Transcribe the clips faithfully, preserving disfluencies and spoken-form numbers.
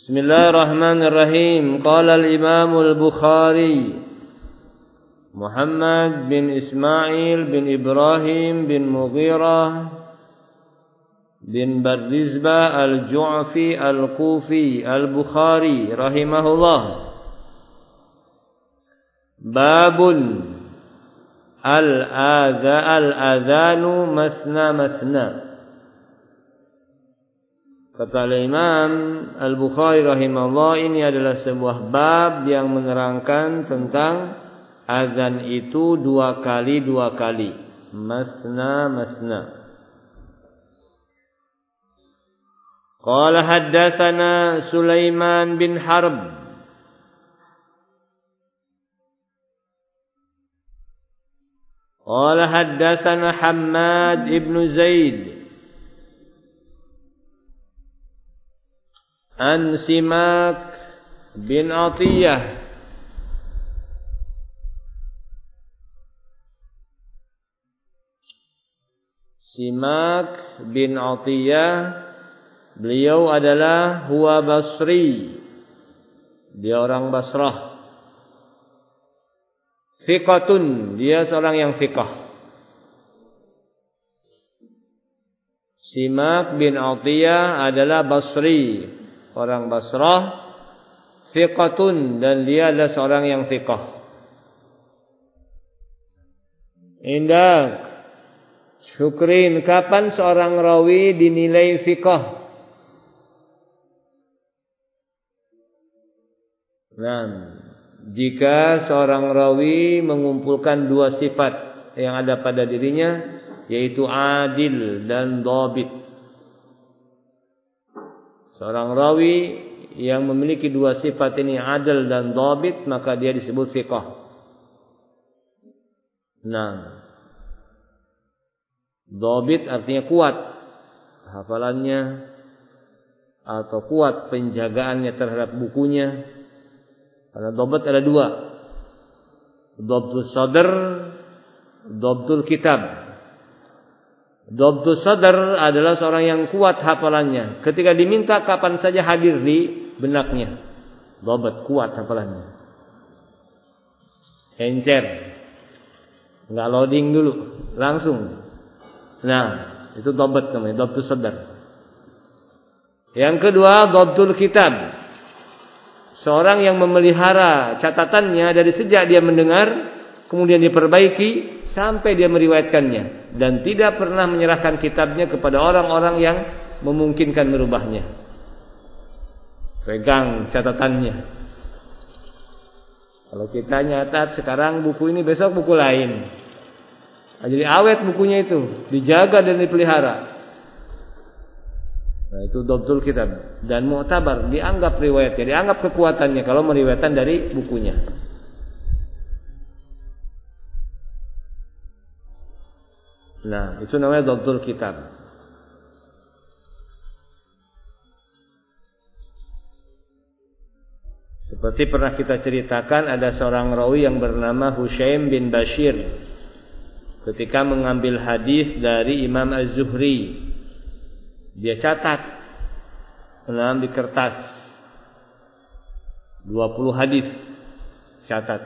Bismillahirrahmanirrahim. Qala al-Imam al-Bukhari Muhammad bin Ismail bin Ibrahim bin Mughirah bin Bardizbah al-Ju'fi al-Kufi al-Bukhari rahimahullah. Babun al-adha al-adhanu masna masna. Kata Imam Al-Bukhari rahimahullah, ini adalah sebuah bab yang menerangkan tentang azan itu dua kali dua kali, masna masna. Qala haddatsana Sulaiman bin Harb Qala haddatsana Hammad ibn Zaid an Simak bin Atiyah Simak bin Atiyah, beliau adalah huwa Basri, dia orang Basrah. Thiqatun, dia seorang yang thiqah. Simak bin Atiyah adalah Basri, orang Basrah. Thiqatun, dan dia adalah seorang yang thiqah. Indak syukrin, kapan seorang rawi dinilai thiqah? Nah, jika seorang rawi mengumpulkan dua sifat yang ada pada dirinya, yaitu adil dan dhabit. Seorang rawi yang memiliki dua sifat ini, adil dan dhabit, maka dia disebut thiqah. Nah, dhabit artinya kuat hafalannya atau kuat penjagaannya terhadap bukunya. Karena dhabit ada dua, dhabtul sadr, dhabtul kitab. Dhabtul sadr adalah seorang yang kuat hafalannya, ketika diminta kapan saja hadir di benaknya. Dhabit, kuat hafalannya, encer, enggak loading dulu, langsung. Nah, itu dhabit namanya, dhabtul sadr. Yang kedua, dhabtul kitab. Seorang yang memelihara catatannya dari sejak dia mendengar, kemudian diperbaiki sampai dia meriwayatkannya, dan tidak pernah menyerahkan kitabnya kepada orang-orang yang memungkinkan merubahnya. Pegang catatannya. Kalau kita nyatat sekarang buku ini, besok buku lain. Nah, jadi awet bukunya itu, dijaga dan dipelihara. Nah, itu dhabtul kitab. Dan mu'tabar, dianggap riwayatnya, dianggap kekuatannya kalau meriwayatkan dari bukunya. Nah, itu namanya dhabtul kitab. Seperti pernah kita ceritakan, ada seorang rawi yang bernama Hushaim bin Bashir. Ketika mengambil hadis dari Imam Az-Zuhri, dia catat dalam di kertas dua puluh hadis, catat.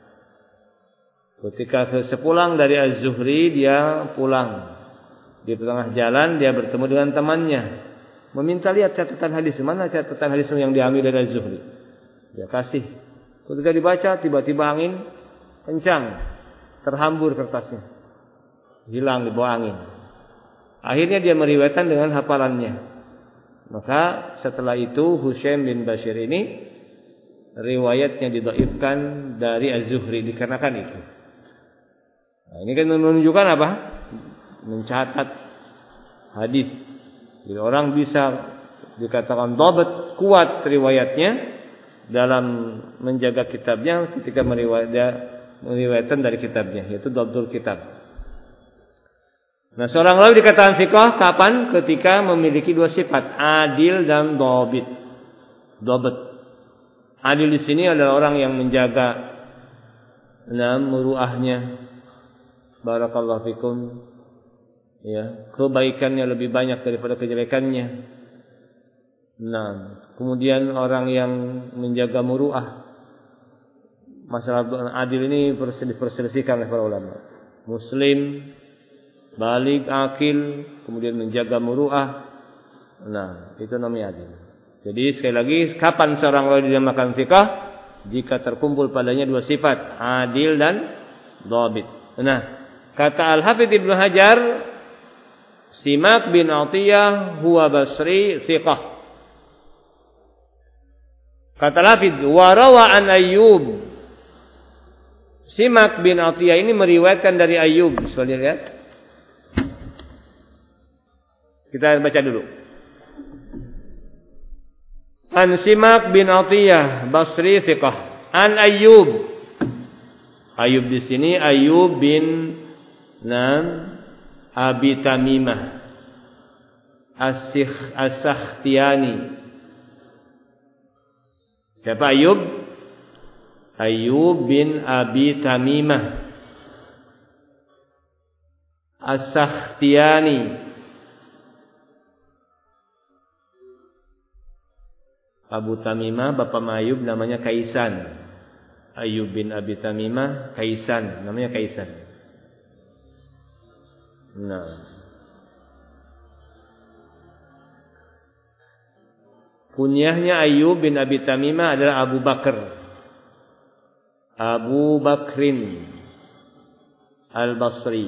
Ketika sepulang dari Az-Zuhri, dia pulang. Di tengah jalan dia bertemu dengan temannya, meminta lihat catatan hadis, mana catatan hadis yang diambil dari Az-Zuhri. Dia kasih. Ketika dibaca, tiba-tiba angin kencang, terhambur kertasnya, hilang di bawah angin. Akhirnya dia meriwayatkan dengan hafalannya. Maka setelah itu Hushaim bin Bashir ini riwayatnya didhaifkan dari Az-Zuhri dikarenakan itu. Nah, ini kan menunjukkan apa? Mencatat hadis. Jadi orang bisa dikatakan dhabit, kuat riwayatnya dalam menjaga kitabnya ketika meriwayatkan dari kitabnya, yaitu dhabtul kitab. Nah, seorang rawi dikatakan thiqah kapan? Ketika memiliki dua sifat, adil dan dhabit. Dhabit. Adil di sini adalah orang yang menjaga enam muruahnya. Barakallahu fikum. Ya, kebaikannya lebih banyak daripada kejelekannya. Nah, kemudian orang yang menjaga muruah. Masalah adil ini diperselisihkan oleh para ulama. Muslim, baligh, akil, kemudian menjaga muruah. Nah, itu namanya adil. Jadi sekali lagi, kapan seorang rawi dinamakan thiqah? Jika terkumpul padanya dua sifat, adil dan dhabit. Nah, kata Al-Hafidz Ibnu Hajar, Simak bin Atiyah huwa Basri thiqah. Kata Al-Hafidz, wa rawa an Ayyub. Simak bin Atiyah ini meriwayatkan dari Ayyub. Soalnya lihat. Kita baca dulu. An Simak bin Atiyah Basri thiqah. An Ayyub. Ayyub di sini Ayyub bin Nam Abi Tamimah As-Sikh As-Sakhtiyani. Siapa Ayyub? Ayyub bin Abi Tamimah As-Sakhtiyani. Abu Tamimah bapak Ayyub namanya Kaisan. Ayyub bin Abi Tamimah Kaisan, namanya Kaisan. Nah, kunyahnya Ayyub bin Abi Tamimah adalah Abu Bakar. Abu Bakrin Al-Basri.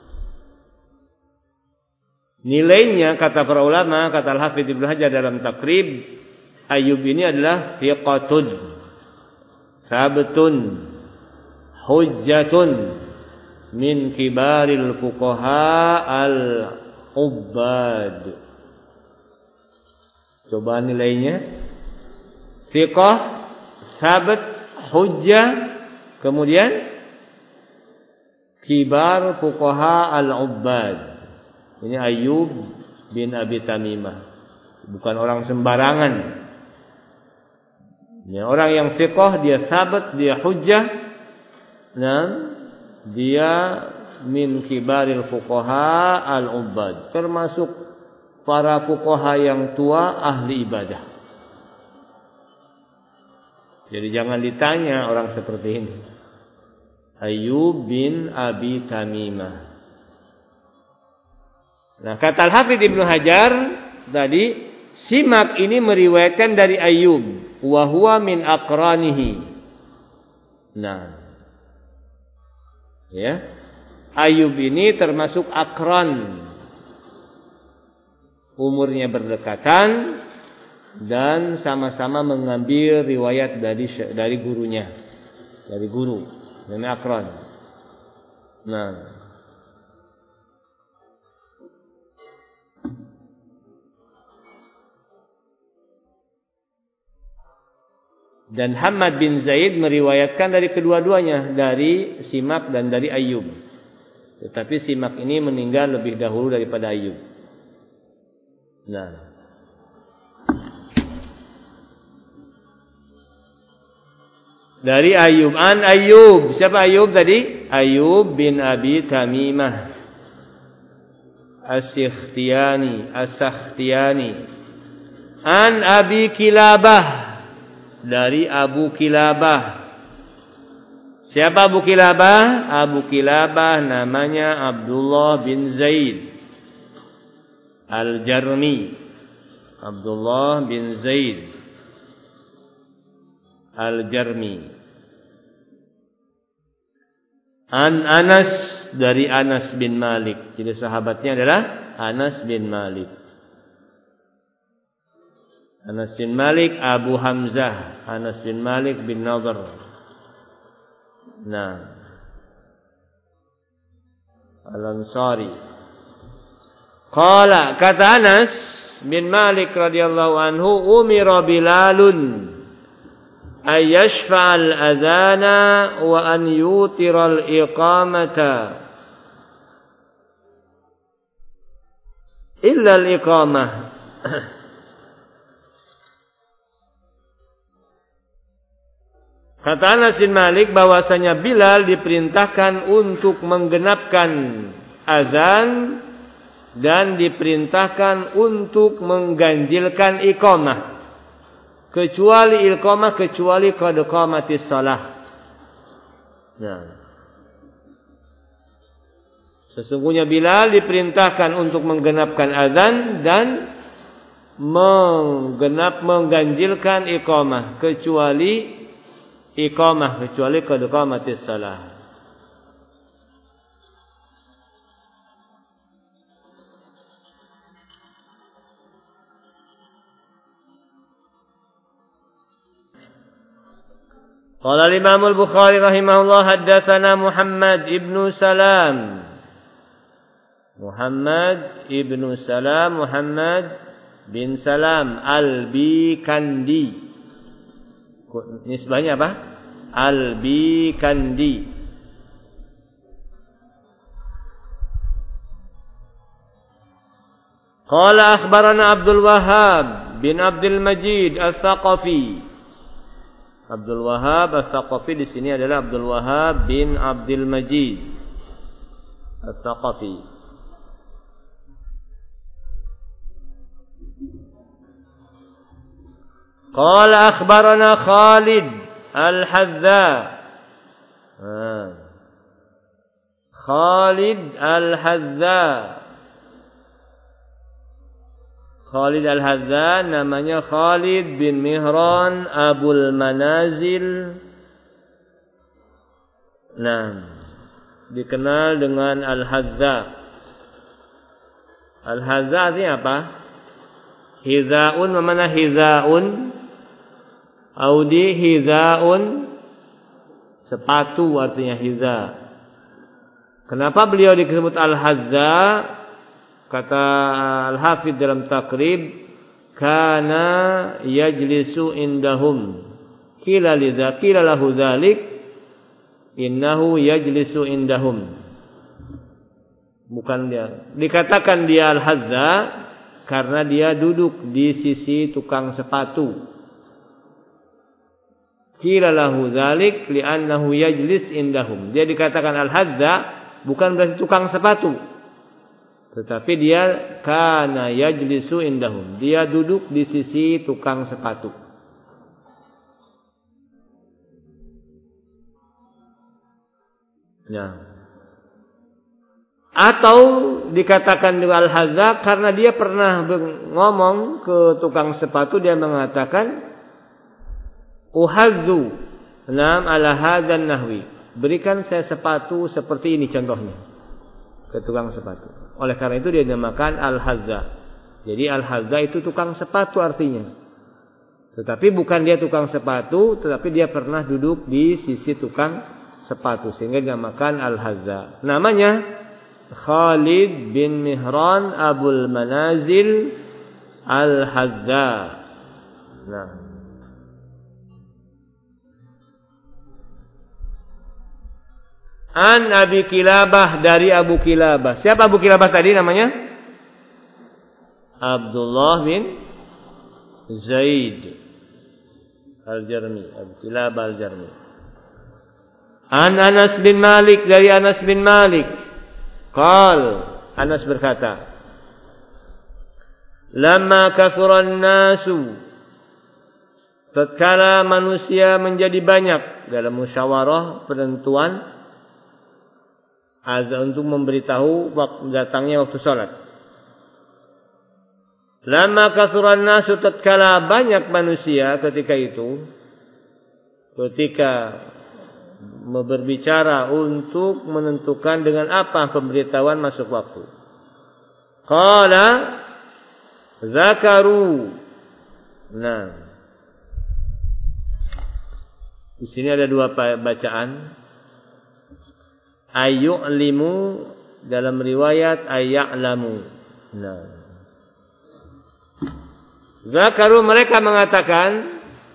Nilainya kata para ulama, kata Al-Hafidz Ibnu Hajar dalam Taqrib, Ayyub ini adalah thiqatun, sabtun, hujjatun min kibaril fuqaha al-ubbad. Coba nilainya. Thiqah, sabt, hujjah, kemudian kibar fuqaha al-ubbad. Ini Ayyub bin Abi Tamimah. Bukan orang sembarangan. Ya, orang yang thiqah, dia sabat, dia hujjah, nah, dia min kibaril fuqaha al-ubbad, termasuk para fuqaha yang tua ahli ibadah. Jadi jangan ditanya orang seperti ini. Ayyub bin Abi Tamimah. Nah, kata Al-Hafidz Ibnu Hajar tadi, Simak ini meriwayatkan dari Ayyub. Wa huwa min aqranihi. Nah, ya, Ayyub ini termasuk aqran, umurnya berdekatan dan sama-sama mengambil riwayat dari dari gurunya, dari guru, namanya aqran. Nah, dan Hamad bin Zaid meriwayatkan dari kedua-duanya, dari Simak dan dari Ayyub. Tetapi Simak ini meninggal lebih dahulu daripada Ayyub. Nah, dari Ayyub, an Ayyub. Siapa Ayyub tadi? Ayyub bin Abi Tamimah As-Sakhtiyani, As-Sakhtiyani. An Abi Kilabah, dari Abu Kilabah. Siapa Abu Kilabah? Abu Kilabah namanya Abdullah bin Zaid Al-Jarmi. Abdullah bin Zaid Al-Jarmi. An Anas, dari Anas bin Malik. Jadi sahabatnya adalah Anas bin Malik. Anas bin Malik Abu Hamzah, Anas bin Malik bin Nadhr. Nah, Al-Ansari. Qala, kata Anas bin Malik radhiyallahu anhu, umira Bilalun ay yashfa'al adhana wa an yutiral iqamata illa al-iqamah. Kata Anas bin Malik bahwasanya Bilal diperintahkan untuk menggenapkan azan dan diperintahkan untuk mengganjilkan iqamah, kecuali iqamah kecuali qad qamatis shalah. Nah, sesungguhnya Bilal diperintahkan untuk menggenapkan azan dan menggenap mengganjilkan iqamah, kecuali iqamah kecuali qad qamatis shalah. Qala al-Imam al-Bukhari rahimahullah haddatsana Muhammad ibnu Salam. Muhammad ibnu Salam, Muhammad bin Salam al-Bikandi. Nisbahnya apa? Al-Bikandi. Qala akhbarana Abdul Wahhab bin Abdul Majid Al-Thaqafi. Abdul Wahhab Al-Thaqafi di sini adalah Abdul Wahhab bin Abdul Majid Al-Thaqafi. Qala akhbarana Khalid Al-Hadza. Khalid Al-Hadza. Khalid Al-Hadza namanya Khalid bin Mihran Abul Manazil. Nah, dikenal dengan Al-Hadza. Al-Hadza artinya apa? Hizaun, mana hizaun? Audi hizaun, sepatu artinya hiza. Kenapa beliau disebut Al-Hadza? Kata Al-Hafidz dalam Taqrib, kana yajlisu indahum. Qila lidza qila lahu dzalik innahu yajlisu indahum. Bukan dia. Dikatakan dia Al-Hadza karena dia duduk di sisi tukang sepatu. Qila lahu dzalik li'annahu yajlis indahum. Dia dikatakan Al-Hadza bukan berarti tukang sepatu. Tetapi dia kana yajlisu indahum. Dia duduk di sisi tukang sepatu. Ya. Atau dikatakan juga Al-Hadza karena dia pernah ngomong ke tukang sepatu, dia mengatakan uhazzu nam ala hadzal nahwi. Berikan saya sepatu seperti ini contohnya. Ke tukang sepatu. Oleh karena itu dia dinamakan Al-Hadza. Jadi Al-Hadza itu tukang sepatu artinya. Tetapi bukan dia tukang sepatu, tetapi dia pernah duduk di sisi tukang sepatu sehingga dinamakan Al-Hadza. Namanya Khalid bin Mihran Abul Manazil Al-Hadza. Nah, An Abi Kilabah, dari Abu Kilabah. Siapa Abu Kilabah tadi namanya? Abdullah bin Zaid Al-Jarmi. Abu Kilabah Al-Jarmi. An Anas bin Malik, dari Anas bin Malik. Qal, Anas berkata, lamma kathuran nasu, tatkala manusia menjadi banyak, dalam musyawarah penentuan azan untuk memberitahu waktu datangnya waktu salat. Lama kasuran nasu, tatkala banyak manusia ketika itu, ketika berbicara untuk menentukan dengan apa pemberitahuan masuk waktu. Qala zakaru. Nah, di sini ada dua bacaan. Ayyu'limu, dalam riwayat ayya'lamu. Nah, zakaru, mereka mengatakan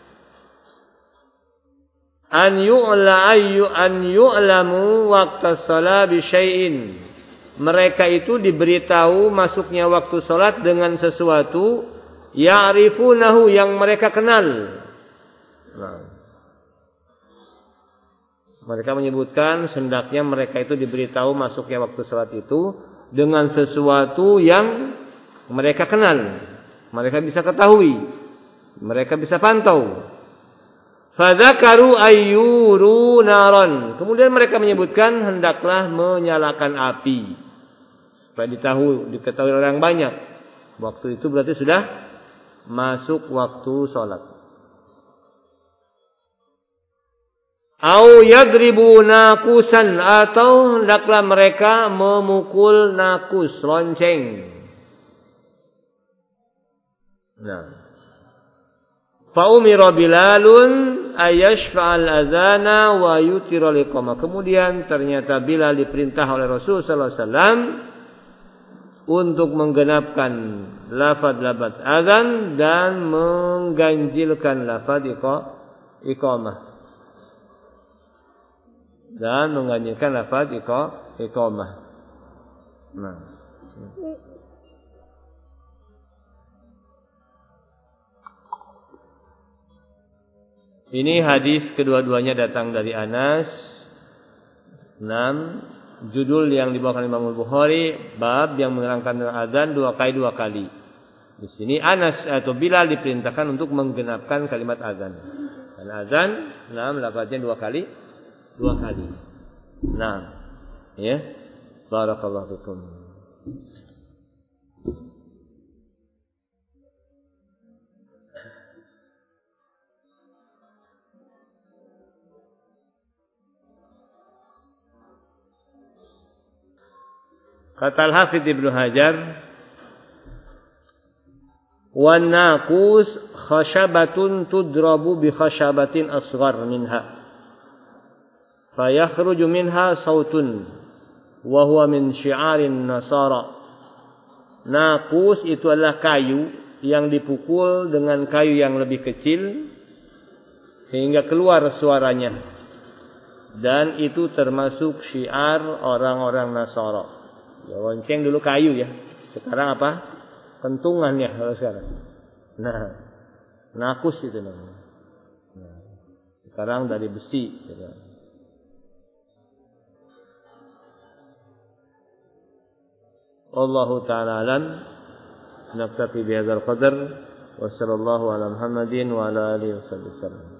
an yu'la ayyu an yu'lamu waqta shalah bi syai'in. Mereka itu diberitahu masuknya waktu salat dengan sesuatu ya'rifunahu, yang mereka kenal. Nah, mereka menyebutkan hendaknya mereka itu diberitahu masuknya waktu salat itu dengan sesuatu yang mereka kenal, mereka bisa ketahui, mereka bisa pantau. Fadzakaru ayyuru naron. Kemudian mereka menyebutkan hendaklah menyalakan api supaya ditahu, diketahui orang banyak. Waktu itu berarti sudah masuk waktu sholat. Au yadribu nakusan, atau hendaklah mereka memukul nakus, lonceng. Nah, fa umira Bilalun ayashfa'al azana wa yutira liqamah. Kemudian ternyata Bilal diperintah oleh Rasul sallallahu alaihi wasallam untuk menggenapkan lafaz-lafaz azan dan mengganjilkan lafaz iqamah. Dan mengganjilkan lafaz iqamah. Nah. Ini hadis kedua-duanya datang dari Anas. enam. Judul yang dibawakan Imam Bukhari, bab yang menerangkan azan dua kali dua kali. Di sini Anas atau Bilal diperintahkan untuk menggenapkan kalimat azan. Karena azan enam lafaznya dua kali, dua kali. Nah, ya. Barakallahu fikum. Kata Al-Hafidz Ibnu Hajar, "Wan naqus khashabatun tudrabu bi khashabatin asghar minha. Fayakhruju minha sautun wa huwa min syi'arin nasara." Naqus itu adalah kayu yang dipukul dengan kayu yang lebih kecil sehingga keluar suaranya. Dan itu termasuk syiar orang-orang Nasara. Ya, lonceng dulu kayu ya. Sekarang apa? Kentungan ya kalau sekarang. Nah, nakus itu namanya. Nah, sekarang dari besi. Allahu ta'ala alam. Naktafi bihadzal qadar. Wassallallahu ala Muhammadin wa ala alihi wasallam.